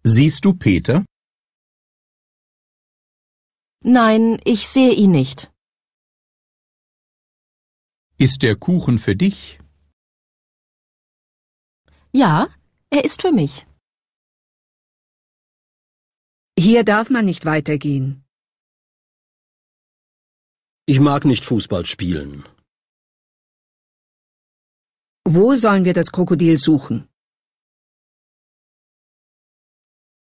Siehst du Peter? Nein, ich sehe ihn nicht. Ist der Kuchen für dich? Ja, er ist für mich. Hier darf man nicht weitergehen. Ich mag nicht Fußball spielen. Wo sollen wir das Krokodil suchen?